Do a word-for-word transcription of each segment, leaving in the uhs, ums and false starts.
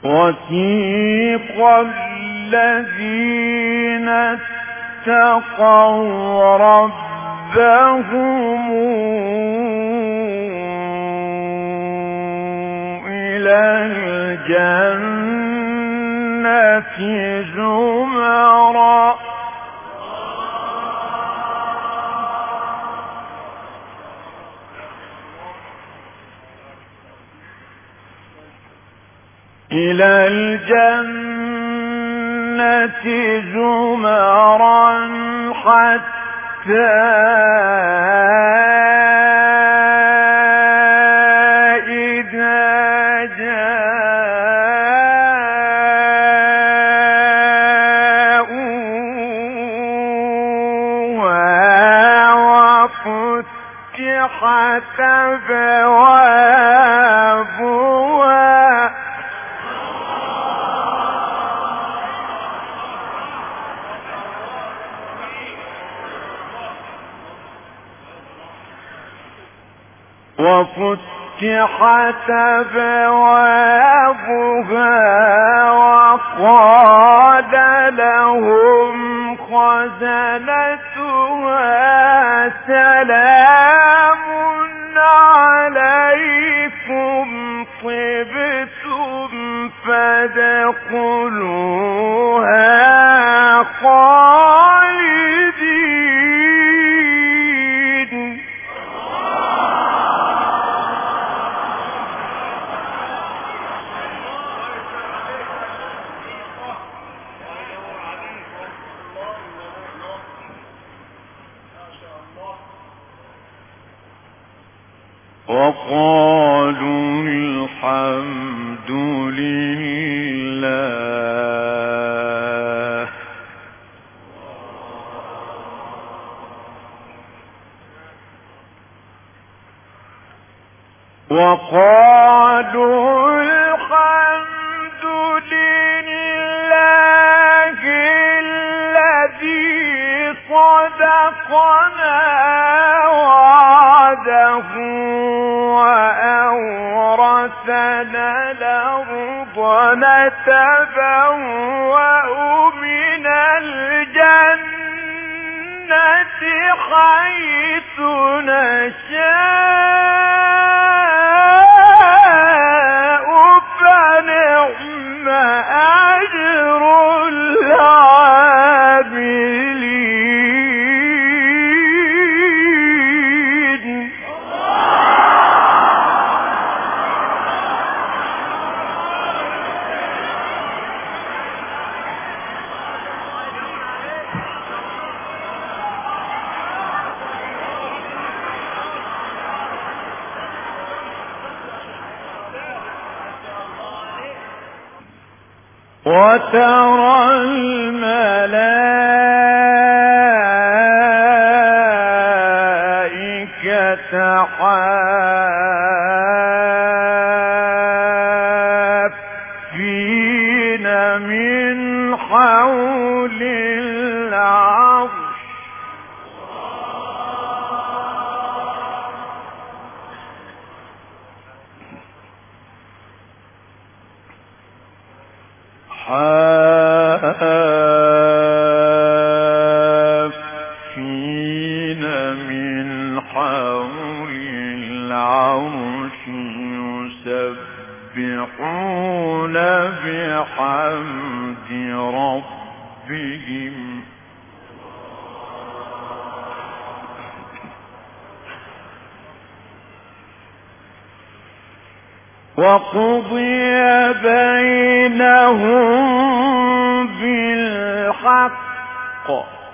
وسيق الذين اتقوا ربهم إلى الجنة زمرا إلى الجنة زمرا حتى إذا جاءوها وفتحت أبوابها وفتحت أبوابها وقال لهم خزنتها سلام عليكم طبتم فادخلوها خالدين. وقالوا الحمد لله وقالوا الحمد لله الذي صدقنا وعده وأورثنا الأرض نتبوأ من الجنة حيث نشاء فنعم أجر العاملين. وترى الملائكة حافين من حول العرش حافين من حول العرش يسبحون بحمد ربهم وقضي بينهم بالحق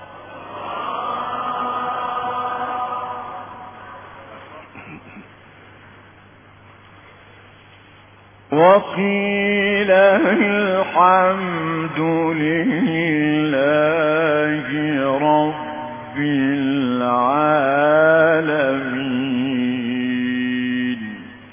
وقيل الحمد لله رب العالمين.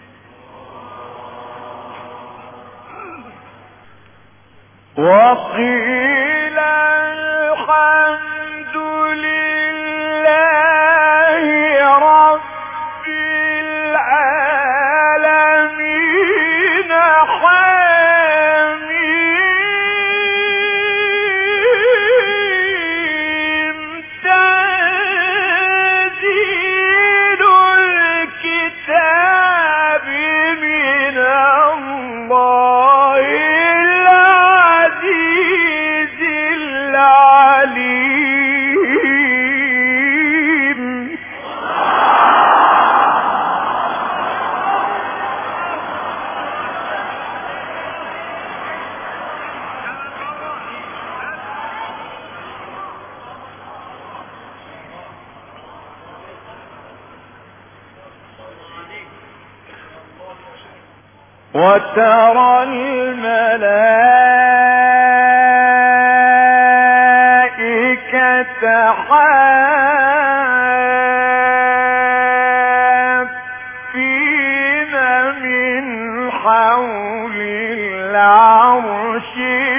وقيل الحمد لله رب العالمين حمدا وترى الملائكة حافين من حول العرش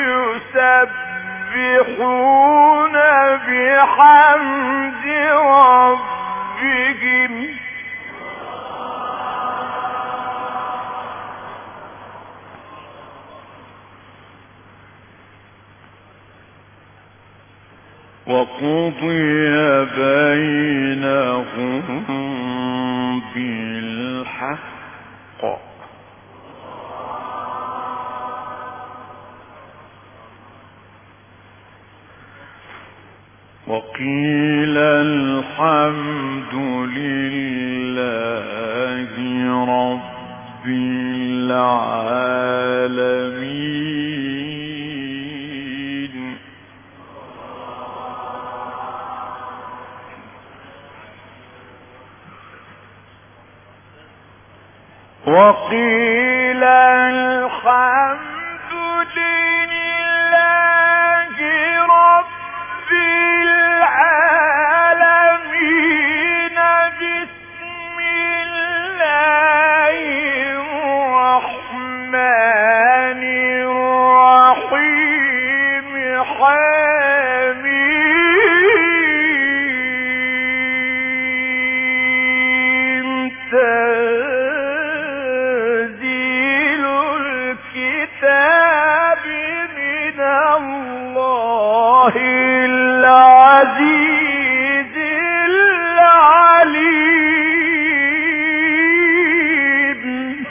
يسبحون بحمد ربهم وقضي بينهم بالحق وقيل الحمد لله رب العالمين وقيل الحمد لله رب العالمين بسم الله الرحمن الرحيم حميم تنزيل الكتاب من الله العزيز العليم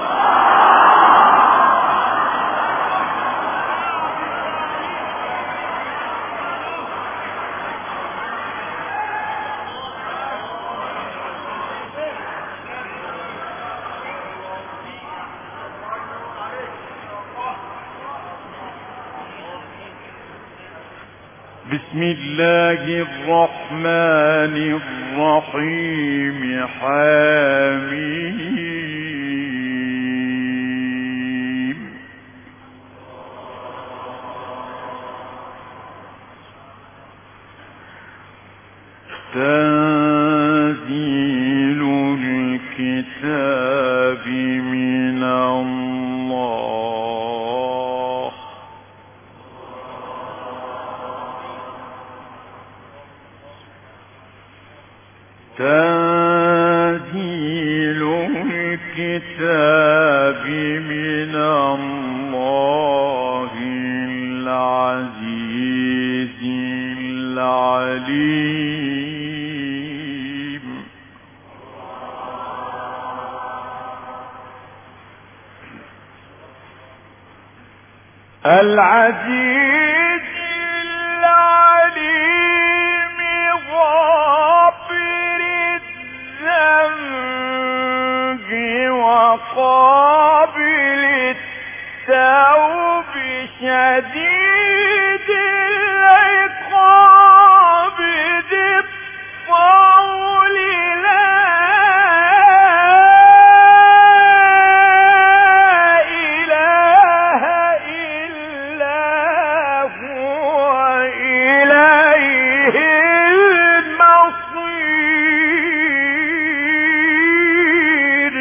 بسم الله الرحمن الرحيم حميم تنزيل الكتاب من الله تنزيل الكتاب من الله العزيز العليم العزيز العليم غافر الذنب وقابل التوب شديد العقاب ذي الطول لا إله إلا هو إليه المصير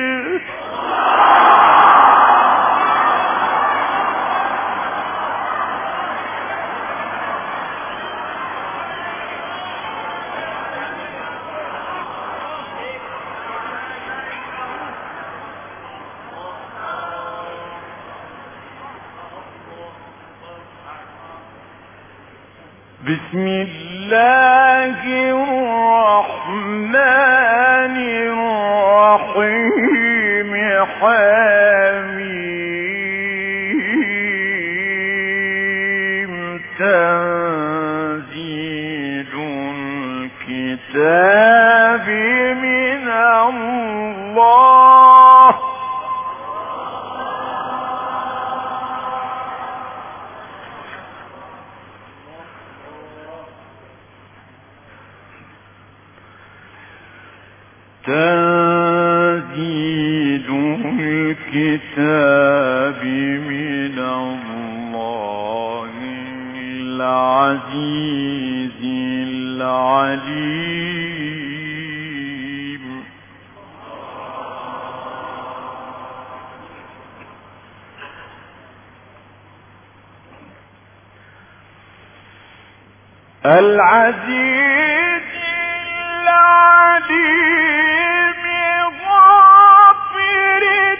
بسم الله الرحمن الرحيم حميم تنزيل الكتاب من الله تنزيل الكتاب العزيز العليم. العزيز العليم غافر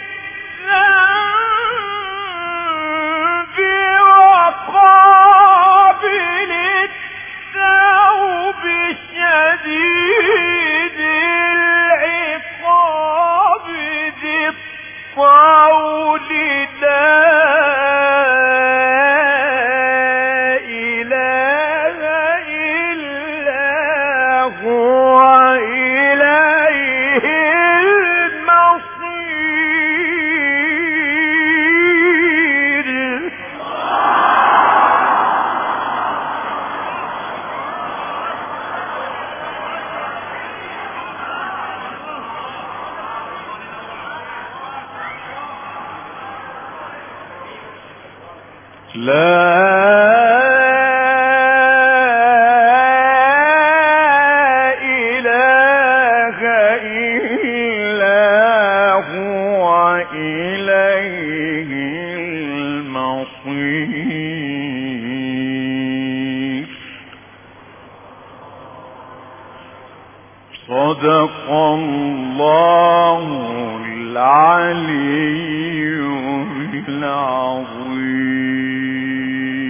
الذنب وقابل التوب شديد العقاب ذي الطول لا لا إله إلا هو إليه المصير. صدق الله العلي العظيم.